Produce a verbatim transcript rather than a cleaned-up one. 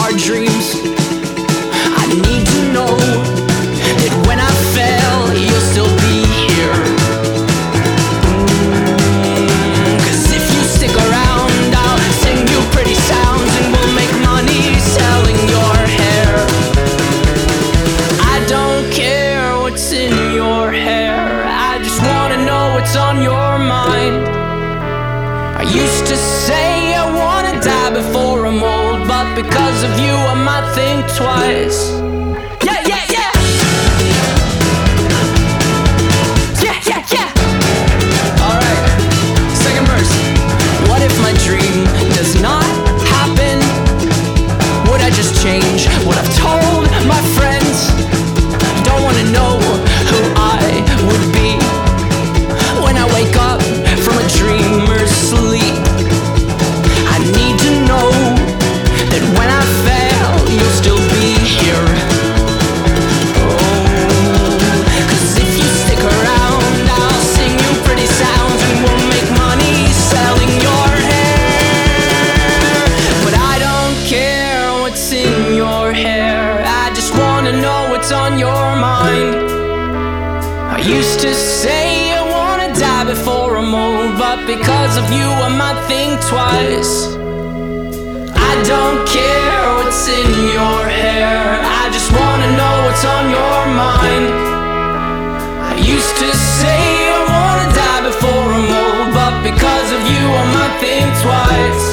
our dreams. I need to know that when I fail, you'll still be here. Mm, Cause if you stick around, I'll sing you pretty sounds, and we'll make money selling your hair. I don't care what's in your hair, I just wanna know what's on your mind. I used to say I wanna die before I'm old, but because of you I might think twice. Yeah, yeah, yeah. Yeah, yeah, yeah. Alright, second verse. What if my dream does not happen? Would I just change what I've told my friends? Don't wanna know who I would be when I wake up from a dreamer's sleep. I need to know that when I fail, you'll still be here. Oh, cause if you stick around, I'll sing you pretty sounds, and we'll make money selling your hair. But I don't care what's in your hair, I just wanna know what's on your mind. I used to say I wanna die before I'm old, but because of you I might think twice. I don't care what's in your hair, I just wanna know what's on your mind. I used to say I wanna die before I'm old, but because of you I might think twice.